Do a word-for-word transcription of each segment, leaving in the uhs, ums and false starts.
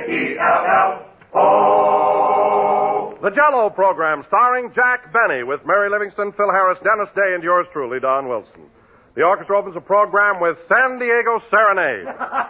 E L L O. The Jell-O program starring Jack Benny with Mary Livingston, Phil Harris, Dennis Day, and yours truly, Don Wilson. The orchestra opens the program with San Diego Serenade.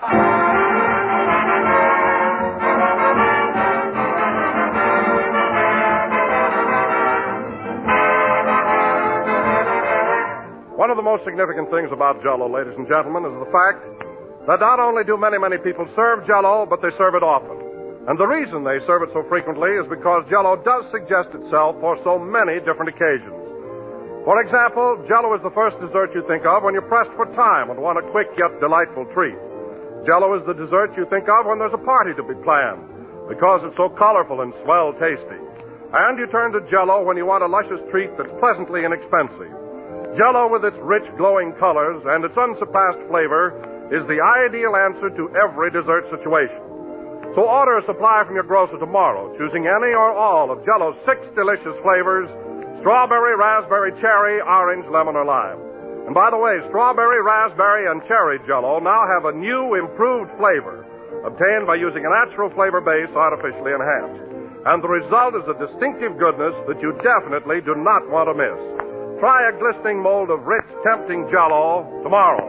One of the most significant things about Jell-O, ladies and gentlemen, is the fact that not only do many, many people serve Jell-O, but they serve it often. And the reason they serve it so frequently is because Jell-O does suggest itself for so many different occasions. For example, Jell-O is the first dessert you think of when you're pressed for time and want a quick yet delightful treat. Jell-O is the dessert you think of when there's a party to be planned, because it's so colorful and swell tasty. And you turn to Jell-O when you want a luscious treat that's pleasantly inexpensive. Jell-O, with its rich, glowing colors and its unsurpassed flavor, is the ideal answer to every dessert situation. So order a supply from your grocer tomorrow, choosing any or all of Jell-O's six delicious flavors: strawberry, raspberry, cherry, orange, lemon, or lime. And by the way, strawberry, raspberry, and cherry Jell-O now have a new, improved flavor, obtained by using a natural flavor base artificially enhanced. And the result is a distinctive goodness that you definitely do not want to miss. Try a glistening mold of rich, tempting Jell-O tomorrow.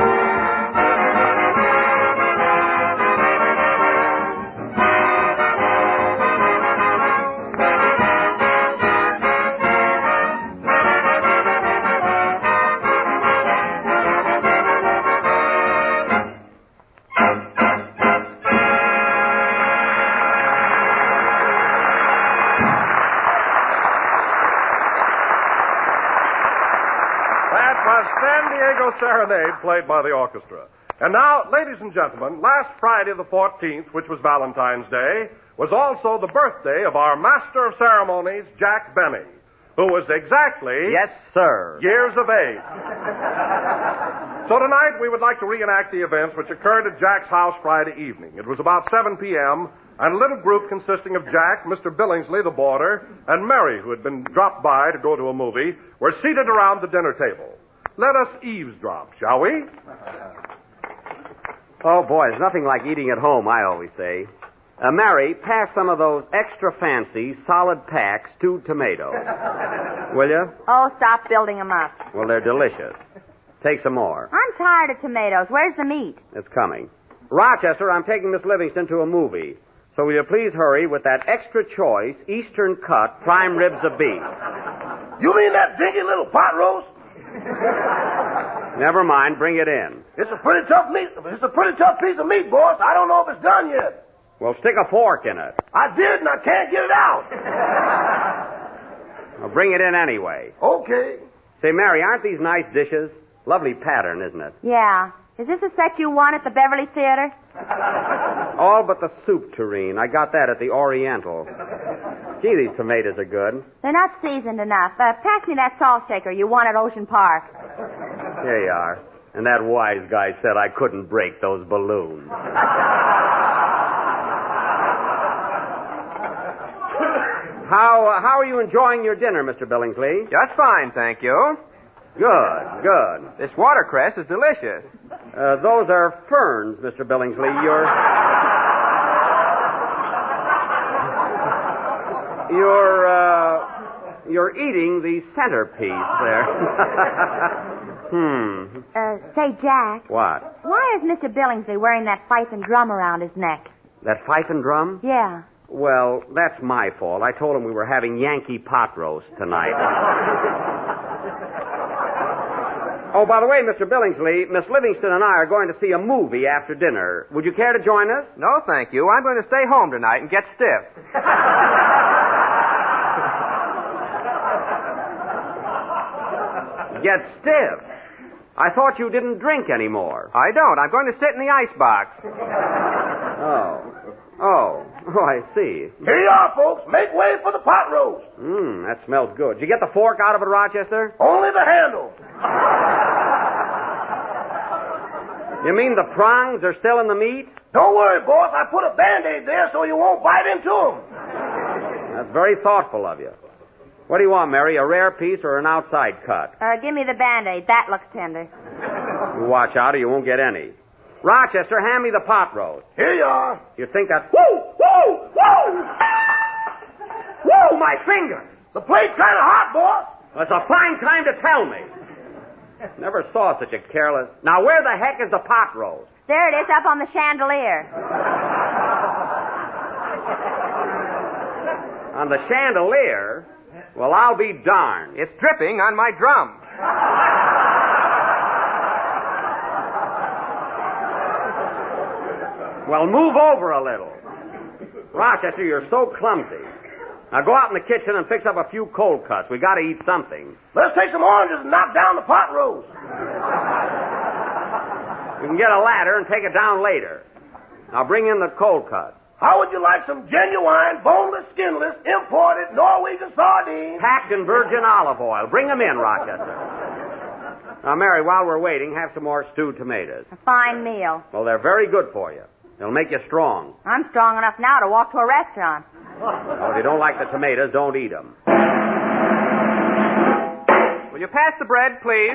San Diego Serenade, played by the orchestra. And now, ladies and gentlemen, last Friday the fourteenth, which was Valentine's Day, was also the birthday of our master of ceremonies, Jack Benny, who was exactly... Yes, sir. ...years of age. So tonight we would like to reenact the events which occurred at Jack's house Friday evening. It was about seven p.m., and a little group consisting of Jack, Mister Billingsley, the boarder, and Mary, who had been dropped by to go to a movie, were seated around the dinner table. Let us eavesdrop, shall we? Oh, boy, there's nothing like eating at home, I always say. Uh, Mary, pass some of those extra fancy, solid pack stewed tomatoes. Will you? Oh, stop building them up. Well, they're delicious. Take some more. I'm tired of tomatoes. Where's the meat? It's coming. Rochester, I'm taking Miss Livingston to a movie. So will you please hurry with that extra choice, Eastern cut, prime ribs of beef. You mean that dinky little pot roast? Never mind, bring it in. It's a pretty tough meat. It's a pretty tough piece of meat, boss. I don't know if it's done yet. Well, stick a fork in it. I did, and I can't get it out. Well, bring it in anyway. Okay. Say, Mary, aren't these nice dishes? Lovely pattern, isn't it? Yeah. Is this a set you won at the Beverly Theater? All but the soup tureen. I got that at the Oriental. Gee, these tomatoes are good. They're not seasoned enough. Uh, pass me that salt shaker you won at Ocean Park. Here you are. And that wise guy said I couldn't break those balloons. How uh, how are you enjoying your dinner, Mister Billingsley? Just fine, thank you. Good, good. This watercress is delicious. Uh, those are ferns, Mister Billingsley. You're... You're, uh... You're eating the centerpiece there. hmm. Uh, say, Jack. What? Why is Mister Billingsley wearing that fife and drum around his neck? That fife and drum? Yeah. Well, that's my fault. I told him we were having Yankee pot roast tonight. Oh, by the way, Mister Billingsley, Miss Livingston and I are going to see a movie after dinner. Would you care to join us? No, thank you. I'm going to stay home tonight and get stiff. Get stiff? I thought you didn't drink anymore. I don't. I'm going to sit in the icebox. Oh. Oh. Oh, I see. Here you are, folks. Make way for the pot roast. Mmm, that smells good. Did you get the fork out of it, Rochester? Only the handle. You mean the prongs are still in the meat? Don't worry, boss. I put a Band-Aid there so you won't bite into them. That's very thoughtful of you. What do you want, Mary? A rare piece or an outside cut? Uh, give me the Band-Aid. That looks tender. You watch out or you won't get any. Rochester, hand me the pot roast. Here you are. You think that... Whoa! Whoa! Whoa! Whoa, my finger! The plate's kind of hot, boss. It's a fine time to tell me. Never saw such a careless... Now, where the heck is the pot roast? There it is, up on the chandelier. On the chandelier? Well, I'll be darned. It's dripping on my drum. Well, move over a little. Rochester, you're so clumsy. Now go out in the kitchen and fix up a few cold cuts. We gotta eat something. Let's take some oranges and knock down the pot roast. You can get a ladder and take it down later. Now bring in the cold cuts. How would you like some genuine, boneless, skinless, imported Norwegian sardines? Packed in virgin olive oil. Bring them in, Rochester. Now, Mary, while we're waiting, have some more stewed tomatoes. A fine meal. Well, they're very good for you. They'll make you strong. I'm strong enough now to walk to a restaurant. Well, if you don't like the tomatoes, don't eat them. Will you pass the bread, please?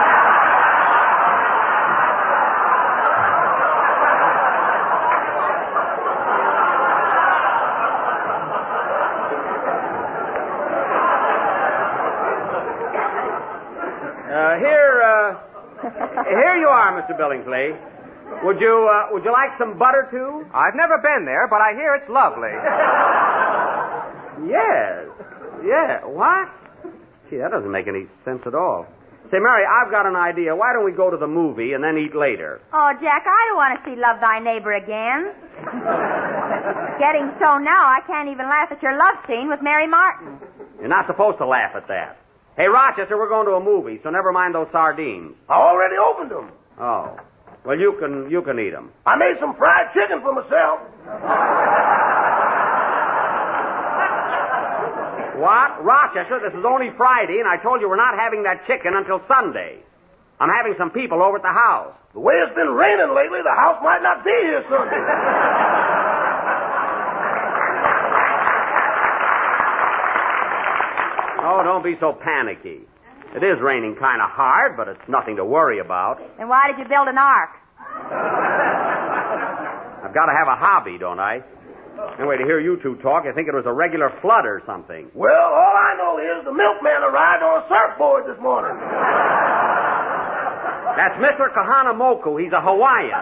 Uh, here, uh, here you are, Mister Billingsley. Would you, uh, would you like some butter, too? I've never been there, but I hear it's lovely. Yes. Yeah. What? Gee, that doesn't make any sense at all. Say, Mary, I've got an idea. Why don't we go to the movie and then eat later? Oh, Jack, I don't want to see Love Thy Neighbor again. Getting so now, I can't even laugh at your love scene with Mary Martin. You're not supposed to laugh at that. Hey, Rochester, we're going to a movie, so never mind those sardines. I already opened them. Oh. Well, you can you can eat them. I made some fried chicken for myself. What? Rochester, this is only Friday, and I told you we're not having that chicken until Sunday. I'm having some people over at the house. The way it's been raining lately, the house might not be here Sunday. Oh, don't be so panicky. It is raining kind of hard, but it's nothing to worry about. Then why did you build an ark? I've got to have a hobby, don't I? Anyway, to hear you two talk, I think it was a regular flood or something. Well, all I know is the milkman arrived on a surfboard this morning. That's Mister Kahanamoku. He's a Hawaiian.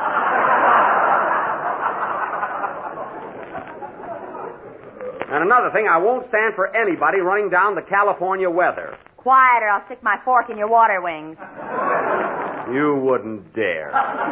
And another thing, I won't stand for anybody running down the California weather. Quiet, or I'll stick my fork in your water wings. You wouldn't dare.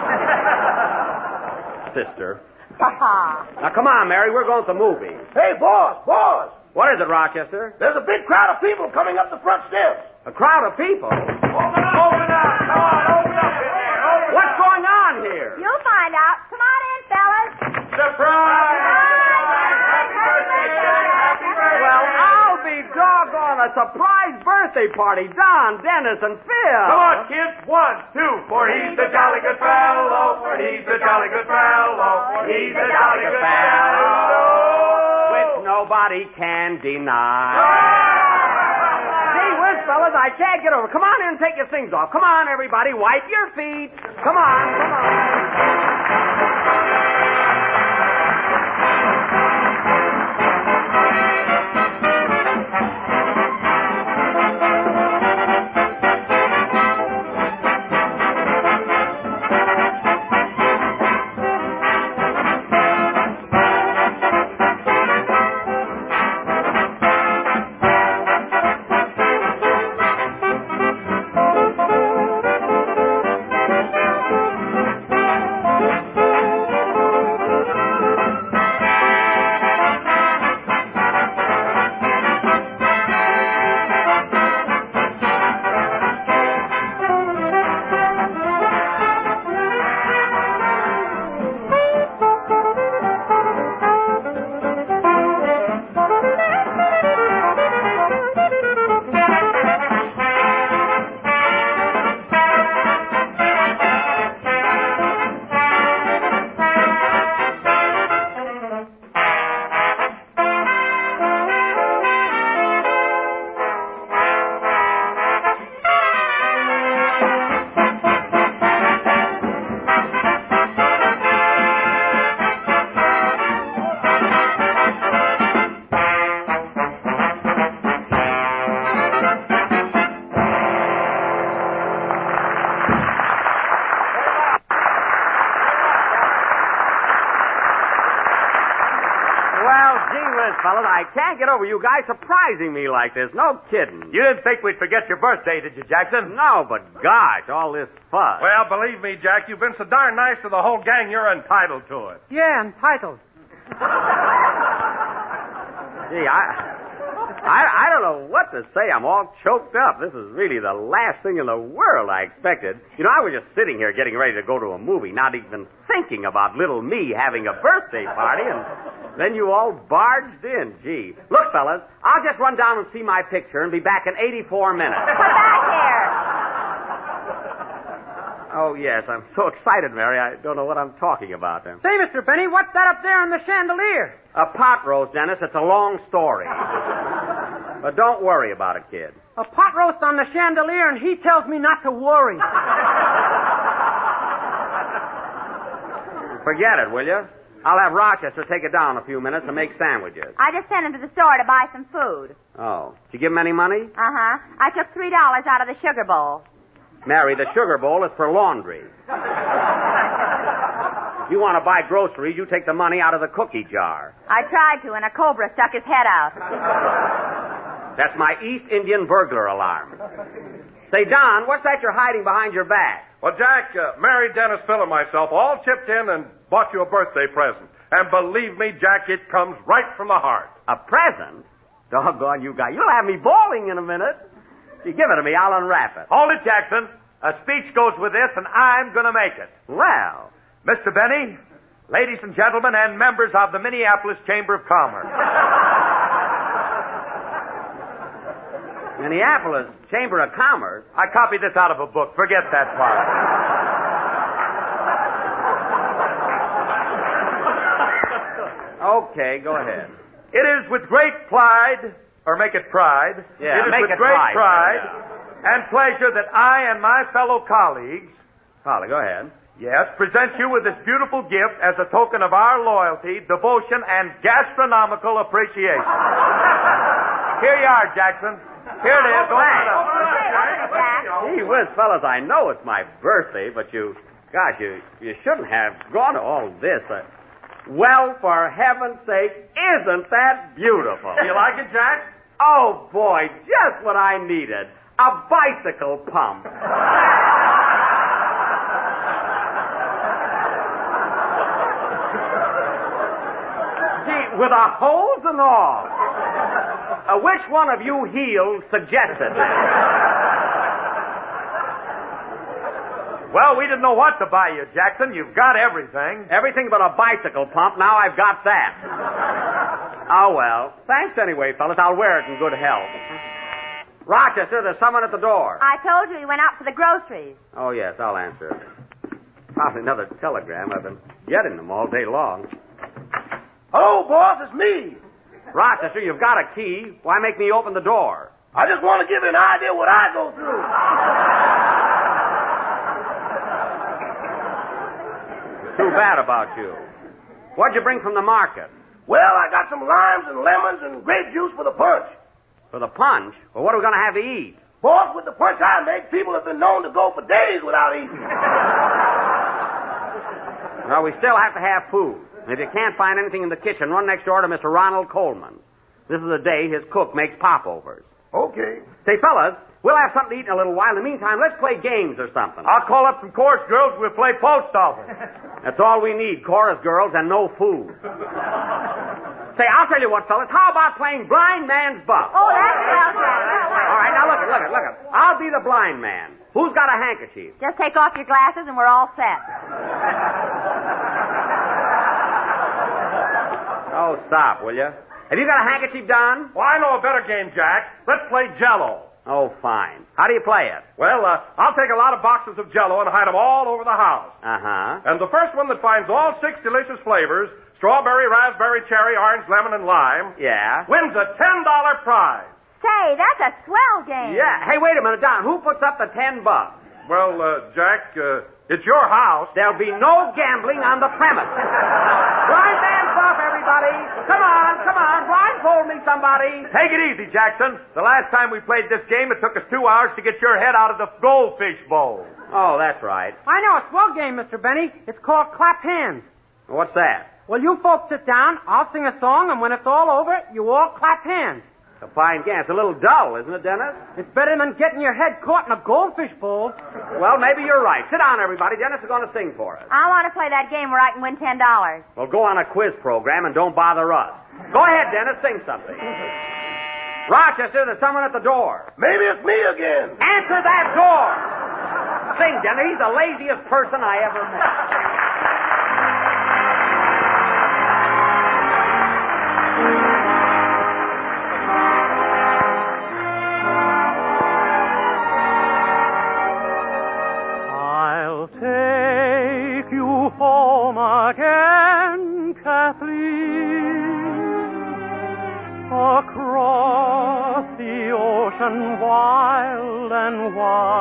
Sister. Now, come on, Mary. We're going to the movie. Hey, boss, boss. What is it, Rochester? There's a big crowd of people coming up the front steps. A crowd of people? Open up, open up. Come on, open up in there. Open What's going on here? You'll find out. Come on in, fellas. Surprise! Well, I'll be doggone, a surprise birthday party. Don, Dennis, and Phil. Come on, kids. One, two. For he's a jolly good fellow. For he's a jolly good fellow. For he's a jolly good fellow. Which nobody can deny. Gee whiz, fellas, I can't get over. Come on in and take your things off. Come on, everybody. Wipe your feet. Come on, come on. Well, gee whiz, fellas, I can't get over you guys surprising me like this. No kidding. You didn't think we'd forget your birthday, did you, Jackson? No, but gosh, all this fuss. Well, believe me, Jack, you've been so darn nice to the whole gang, you're entitled to it. Yeah, entitled. Gee, I... I, I don't know what to say. I'm all choked up. This is really the last thing in the world I expected. You know, I was just sitting here getting ready to go to a movie, not even thinking about little me having a birthday party, and then you all barged in. Gee. Look, fellas, I'll just run down and see my picture and be back in eighty-four minutes. Come back here. Oh, yes, I'm so excited, Mary, I don't know what I'm talking about then. Say, Mister Benny, what's that up there on the chandelier? A pot roast, Dennis. It's a long story. But don't worry about it, kid. A pot roast on the chandelier, and he tells me not to worry. Forget it, will you? I'll have Rochester take it down a few minutes and make sandwiches. I just sent him to the store to buy some food. Oh. Did you give him any money? Uh-huh. I took three dollars out of the sugar bowl. Mary, the sugar bowl is for laundry. If you want to buy groceries, you take the money out of the cookie jar. I tried to, and a cobra stuck his head out. That's my East Indian burglar alarm. Say, Don, what's that you're hiding behind your back? Well, Jack, uh, Mary, Dennis, Phil, and myself all chipped in and bought you a birthday present. And believe me, Jack, it comes right from the heart. A present? Doggone you guys. You'll have me bawling in a minute. You give it to me, I'll unwrap it. Hold it, Jackson. A speech goes with this, and I'm going to make it. Well. Mister Benny, ladies and gentlemen, and members of the Minneapolis Chamber of Commerce. Minneapolis Chamber of Commerce? I copied this out of a book. Forget that part. Okay, go ahead. It is with great pride, or make it pride. Yeah, it is make with it great pride. pride and pleasure that I and my fellow colleagues, Holly, go ahead. yes, present you with this beautiful gift as a token of our loyalty, devotion, and gastronomical appreciation. Here you are, Jackson. Here it is. Open it up. Gee whiz, fellas, I know it's my birthday, but you, gosh, you, you shouldn't have gone to all this. Uh, well, for heaven's sake, isn't that beautiful? You like it, Jack? Oh, boy, just what I needed. A bicycle pump. Gee, with a hose and all. Uh, which one of you heels suggested this? Well, we didn't know what to buy you, Jackson. You've got everything. Everything but a bicycle pump. Now I've got that. Oh, well. Thanks anyway, fellas. I'll wear it in good health. Rochester, there's someone at the door. I told you he went out for the groceries. Oh, yes, I'll answer it. Probably another telegram. I've been getting them all day long. Hello, boss, it's me. Rochester, you've got a key. Why make me open the door? I just want to give you an idea what I go through. Too bad about you. What'd you bring from the market? Well, I got some limes and lemons and grape juice for the punch. For the punch? Well, what are we going to have to eat? Boss, with the punch I make, people have been known to go for days without eating. Well, we still have to have food. And if you can't find anything in the kitchen, run next door to Mister Ronald Coleman. This is the day his cook makes popovers. Okay. Say, fellas, we'll have something to eat in a little while. In the meantime, let's play games or something. I'll call up some chorus girls. We'll play post office. That's all we need, chorus girls and no food. Say, I'll tell you what, fellas. How about playing blind man's buff? Oh, that's well done. All right, now look it, look it, look it. I'll be the blind man. Who's got a handkerchief? Just take off your glasses and we're all set. Oh, stop, will you? Have you got a handkerchief, Don? Well, I know a better game, Jack. Let's play Jell-O. Oh, fine. How do you play it? Well, uh, I'll take a lot of boxes of Jell-O and hide them all over the house. Uh-huh. And the first one that finds all six delicious flavors, strawberry, raspberry, cherry, orange, lemon, and lime, Yeah? wins a ten dollar prize. Say, that's a swell game. Yeah. Hey, wait a minute, Don. Who puts up the ten bucks? Well, uh, Jack, uh, it's your house. There'll be no gambling on the premise. Blind man's buff, everybody. Come on, come on. Blindfold me, somebody. Take it easy, Jackson. The last time we played this game, it took us two hours to get your head out of the goldfish bowl. Oh, that's right. I know a swell game, Mister Benny. It's called Clap Hands. What's that? Well, you folks sit down, I'll sing a song, and when it's all over, you all clap hands. A fine game. It's a little dull, isn't it, Dennis? It's better than getting your head caught in a goldfish bowl. Well, maybe you're right. Sit down, everybody. Dennis is going to sing for us. I want to play that game where I can win ten dollars. Well, go on a quiz program and don't bother us. Go ahead, Dennis. Sing something. Rochester, there's someone at the door. Maybe it's me again. Answer that door. Sing, Dennis. He's the laziest person I ever met. Home again, Kathleen, across the ocean wild and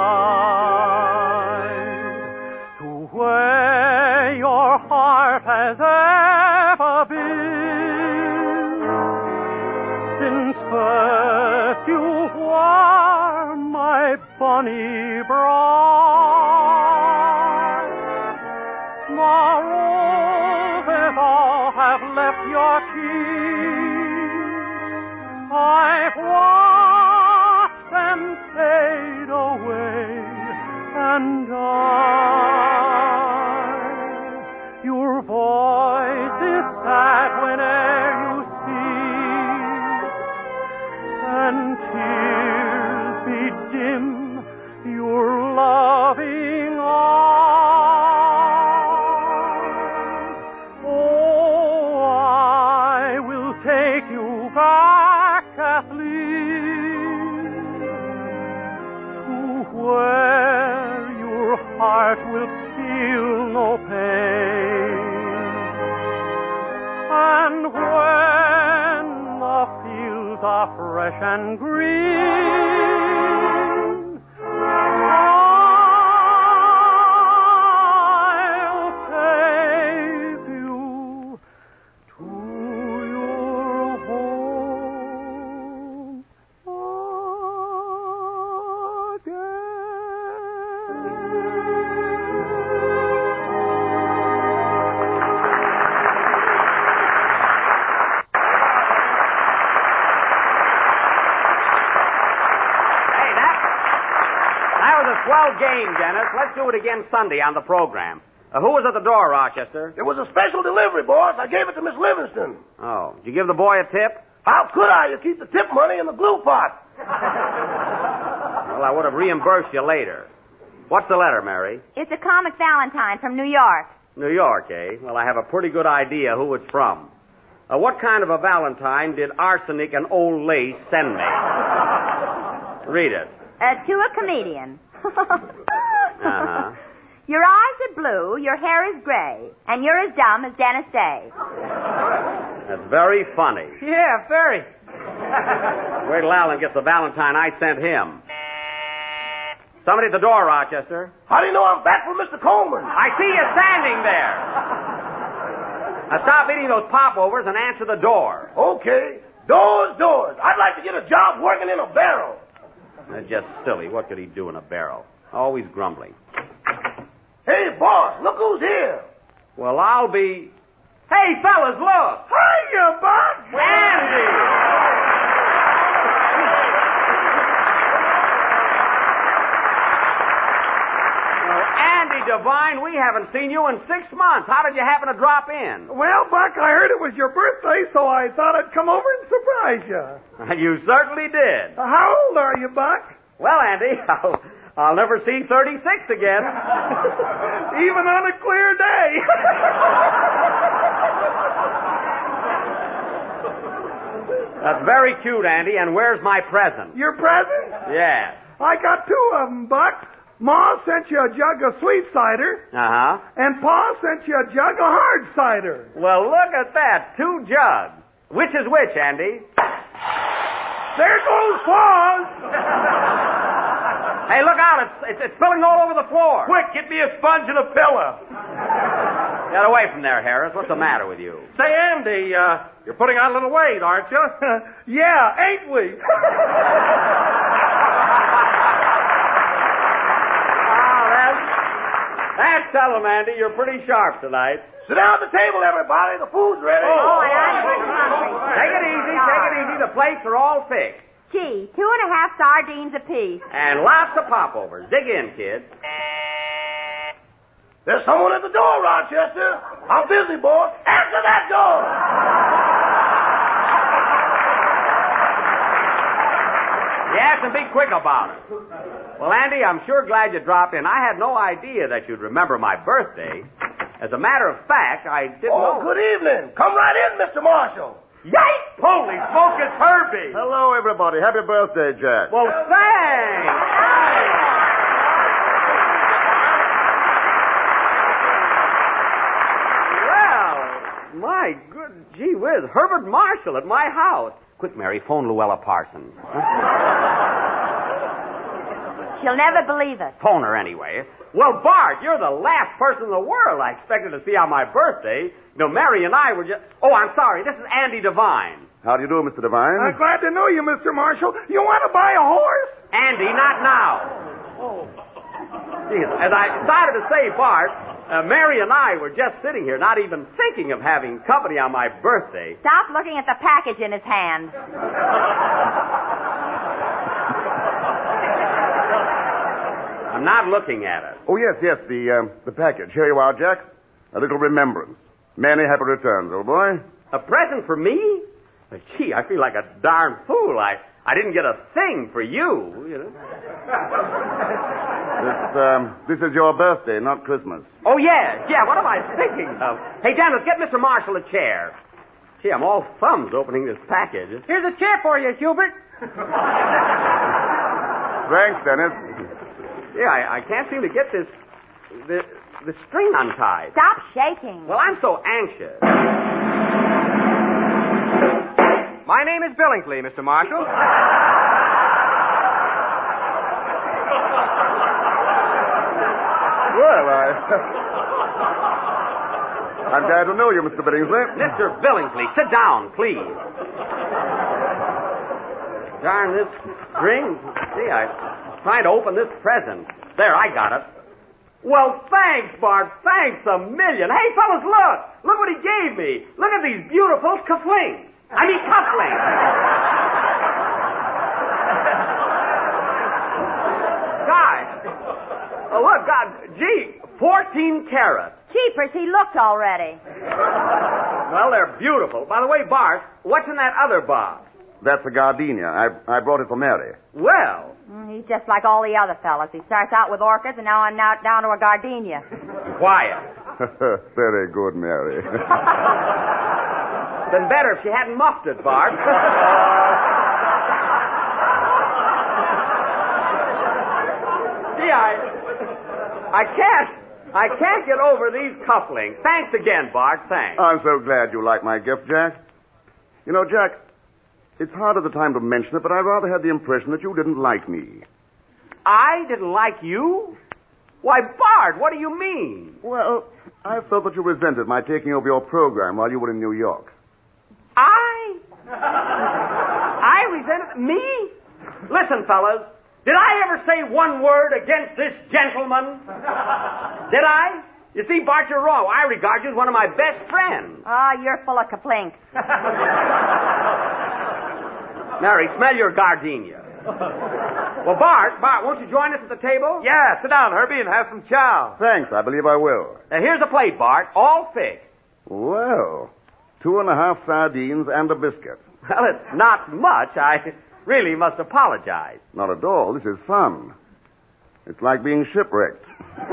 wide, to where your heart has ever been, since first you were my Bonnie bride. The roses all have left your cheek. I've watched them fade away, and I, your voice is sad whene'er you speak, and tears bedim your loving eyes. I will take you back, Kathleen, to where your heart will feel no pain. And when the fields are fresh and green, I'll take you to your home Swell game, Dennis. Let's do it again Sunday on the program. Uh, who was at the door, Rochester? It was a special delivery, boss. I gave it to Miss Livingston. Oh. Did you give the boy a tip? How could I? You keep the tip money in the glue pot. Well, I would have reimbursed you later. What's the letter, Mary? It's a comic Valentine from New York. New York, eh? Well, I have a pretty good idea who it's from. Uh, what kind of a Valentine did Arsenic and Old Lace send me? Read it. Uh, to a comedian. Uh-huh. Your eyes are blue, your hair is gray, and you're as dumb as Dennis Day. That's very funny. Yeah, very. Wait till Alan gets the Valentine I sent him. Somebody at the door, Rochester. How do you know I'm back from Mister Coleman? I see you standing there. Now stop eating those popovers and answer the door. Okay. Doors, doors. I'd like to get a job working in a barrel. That's just silly. What could he do in a barrel? Always grumbling. Hey, boss, look who's here. Well, I'll be... Hey, fellas, look. Hiya, Buck. Andy. Well, Andy Devine, we haven't seen you in six months. How did you happen to drop in? Well, Buck, I heard it was your birthday, so I thought I'd come over and surprise you. You certainly did. Uh, how old are you, Buck? Well, Andy, I'll, I'll never see thirty-six again. Even on a clear day. That's very cute, Andy. And where's my present? Your present? Yes. I got two of them, Buck. Ma sent you a jug of sweet cider, Uh-huh. and Pa sent you a jug of hard cider. Well, look at that. Two jugs. Which is which, Andy? There goes Pa's. Hey, look out. It's, it's, it's spilling all over the floor. Quick, get me a sponge and a pillow. Get away from there, Harris. What's the matter with you? Say, Andy, uh, you're putting on a little weight, aren't you? Yeah, ain't we? That's tell 'em, Andy. You're pretty sharp tonight. Sit down at the table, everybody. The food's ready. Oh, and I'm hungry. Take it easy, take it easy. The plates are all fixed. Gee, two and a half sardines apiece. And lots of popovers. Dig in, kids. There's someone at the door, Rochester. I'm busy, boy. Answer that door. Yes, and be quick about it. Well, Andy, I'm sure glad you dropped in. I had no idea that you'd remember my birthday. As a matter of fact, I didn't Oh, know. good evening. Come right in, Mister Marshall. Yikes! Holy smoke, it's Herbie. Hello, everybody. Happy birthday, Jack. Well, thanks. Well, my good gee whiz, Herbert Marshall at my house. Quick, Mary, phone Luella Parsons. She'll never believe it. Phone her anyway. Well, Bart, you're the last person in the world I expected to see on my birthday. You know, Mary and I were just... Oh, I'm sorry. This is Andy Devine. How do you do, Mister Devine? I'm glad to know you, Mister Marshall. You want to buy a horse? Andy, not now. Oh. As I started to say, Bart, uh, Mary and I were just sitting here, not even thinking of having company on my birthday. Stop looking at the package in his hand. I'm not looking at it. Oh, yes, yes, the, uh, the package. Here you are, Jack. A little remembrance. Many happy returns, old boy. A present for me? Uh, Gee, I feel like a darn fool. I, I didn't get a thing for you, you know. This, um, this is your birthday, not Christmas. Oh, yeah, yeah, what am I thinking of? Hey, Dennis, get Mister Marshall a chair. Gee, I'm all thumbs opening this package. Here's a chair for you, Hubert. Thanks, Dennis. Yeah, I, I can't seem to get this, the, the string untied. Stop shaking. Well, I'm so anxious. My name is Billingsley, Mister Marshall. Well, I... I'm glad to know you, Mister Billingsley. Mister Billingsley, sit down, please. Darn this string. See, I... Trying to open this present. There, I got it. Well, thanks, Bart. Thanks a million. Hey, fellas, look. Look what he gave me. Look at these beautiful cufflinks. I mean, cufflinks. Guys. Oh, look, God, gee, fourteen carats. Keepers, he looked already. Well, they're beautiful. By the way, Bart, what's in that other box? That's a gardenia. I, I brought it for Mary. Well... Mm, he's just like all the other fellas. He starts out with orchids, and now I'm now down to a gardenia. Quiet. Very good, Mary. Been better if she hadn't muffed it, Bart. Gee, I... I can't... I can't get over these cufflinks. Thanks again, Bart. Thanks. I'm so glad you like my gift, Jack. You know, Jack, it's hard at the time to mention it, but I rather had the impression that you didn't like me. I didn't like you? Why, Bart, what do you mean? Well, I felt that you resented my taking over your program while you were in New York. I? I resented me? Listen, fellas, did I ever say one word against this gentleman? Did I? You see, Bart, you're wrong. I regard you as one of my best friends. Oh, you're full of kaplinks. Mary, smell your gardenia. Well, Bart, Bart, won't you join us at the table? Yeah, sit down, Herbie, and have some chow. Thanks, I believe I will. Now, here's a plate, Bart, all fixed. Well, two and a half sardines and a biscuit. Well, it's not much. I really must apologize. Not at all. This is fun. It's like being shipwrecked.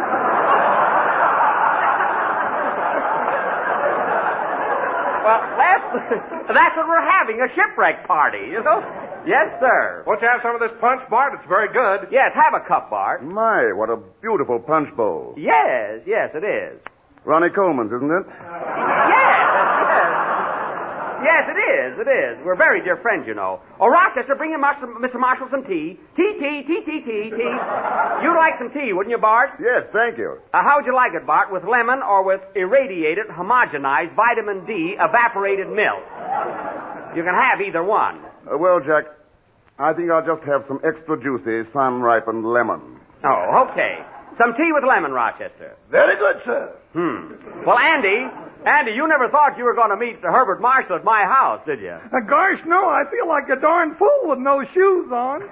Well, that's, that's what we're having, a shipwreck party, you know? Yes, sir. Won't you have some of this punch, Bart? It's very good. Yes, have a cup, Bart. My, what a beautiful punch bowl. Yes, yes, it is. Ronnie Coleman's, isn't it? Yes, yes. Yes, it is, it is. We're very dear friends, you know. Oh, Rochester, bring him Mister Marshall some tea. Tea, tea, tea, tea, tea, tea. You'd like some tea, wouldn't you, Bart? Yes, thank you. Uh, how would you like it, Bart? With lemon or with irradiated, homogenized vitamin D evaporated milk? You can have either one. Uh, well, Jack, I think I'll just have some extra juicy, sun-ripened lemon. Oh, okay. Some tea with lemon, Rochester. Very good, sir. Hmm. Well, Andy, Andy, you never thought you were going to meet Herbert Marshall at my house, did you? Uh, gosh, no, I feel like a darn fool with no shoes on.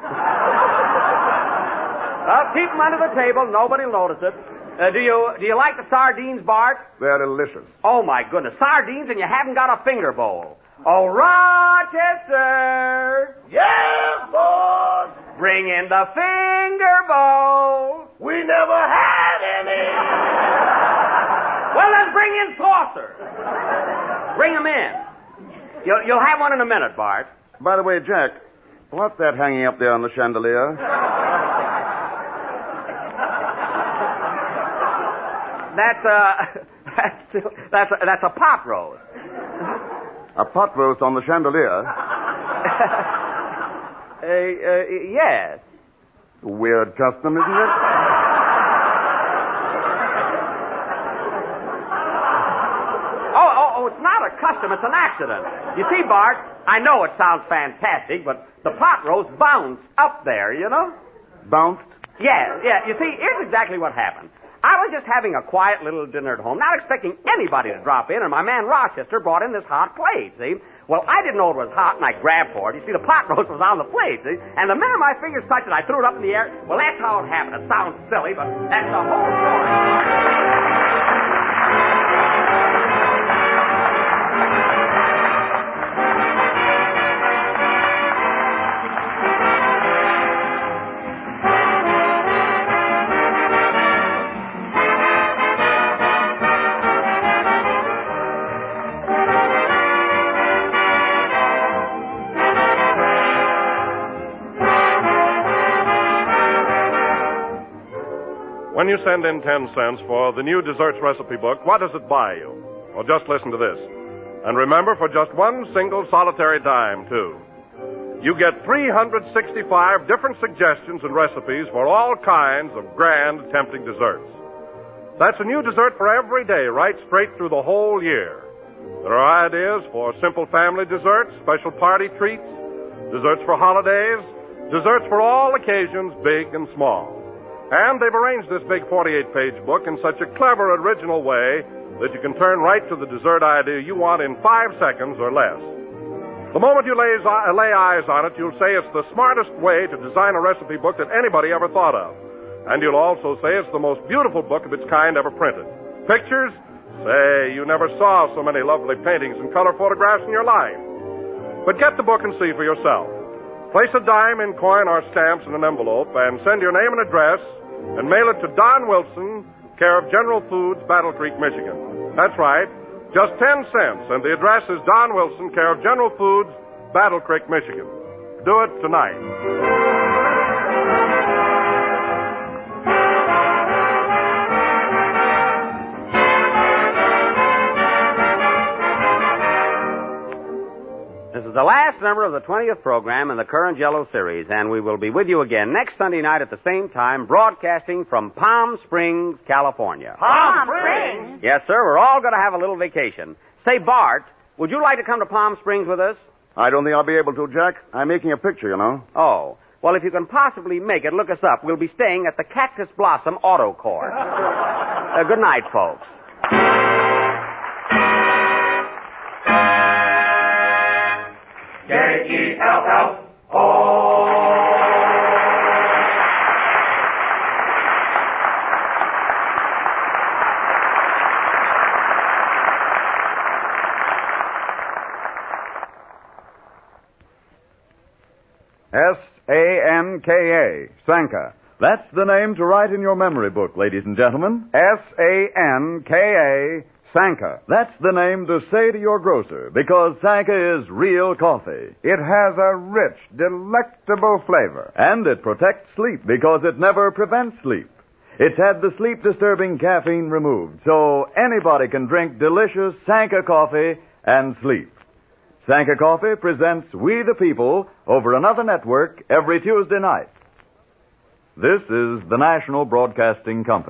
Well, keep them under the table. Nobody'll notice it. Uh, do you do you like the sardines, Bart? They're delicious. Oh, my goodness. Sardines and you haven't got a finger bowl. Oh, Rochester! Yes, boss. Bring in the finger bowl. We never had any. Well, then bring in saucers. Bring them in. You'll, you'll have one in a minute, Bart. By the way, Jack, what's that hanging up there on the chandelier? That's a, that's, that's a, that's a pot roast. A pot roast on the chandelier? uh, uh, yes. Weird custom, isn't it? Oh, oh, oh, it's not a custom, it's an accident. You see, Bart, I know it sounds fantastic, but the pot roast bounced up there, you know? Bounced? Yeah, yeah. You see, here's exactly what happened. I was just having a quiet little dinner at home, not expecting anybody to drop in, and my man Rochester brought in this hot plate, see? Well, I didn't know it was hot, and I grabbed for it. You see, the pot roast was on the plate, see? And the minute my fingers touched it, I threw it up in the air. Well, that's how it happened. It sounds silly, but that's the whole story. When you send in ten cents for the new desserts recipe book, what does it buy you? Well, just listen to this. And remember, for just one single solitary dime, too, you get three hundred sixty-five different suggestions and recipes for all kinds of grand, tempting desserts. That's a new dessert for every day, right straight through the whole year. There are ideas for simple family desserts, special party treats, desserts for holidays, desserts for all occasions, big and small. And they've arranged this big forty-eight page book in such a clever, original way that you can turn right to the dessert idea you want in five seconds or less. The moment you lay, lay eyes on it, you'll say it's the smartest way to design a recipe book that anybody ever thought of. And you'll also say it's the most beautiful book of its kind ever printed. Pictures? Say, you never saw so many lovely paintings and color photographs in your life. But get the book and see for yourself. Place a dime in coin or stamps in an envelope and send your name and address and mail it to Don Wilson, care of General Foods, Battle Creek, Michigan. That's right, just ten cents, and the address is Don Wilson, care of General Foods, Battle Creek, Michigan. Do it tonight. This is the last number of the twentieth program in the current Jello series, and we will be with you again next Sunday night at the same time, broadcasting from Palm Springs, California. Palm Springs? Yes, sir. We're all going to have a little vacation. Say, Bart, would you like to come to Palm Springs with us? I don't think I'll be able to, Jack. I'm making a picture, you know. Oh. Well, if you can possibly make it, look us up. We'll be staying at the Cactus Blossom Auto Court. uh, good night, folks. J E L L O. S A N K A, Sanka. That's the name to write in your memory book, ladies and gentlemen. S A N K A, Sanka. That's the name to say to your grocer, because Sanka is real coffee. It has a rich, delectable flavor. And it protects sleep, because it never prevents sleep. It's had the sleep-disturbing caffeine removed, so anybody can drink delicious Sanka coffee and sleep. Sanka Coffee presents We the People over another network every Tuesday night. This is the National Broadcasting Company.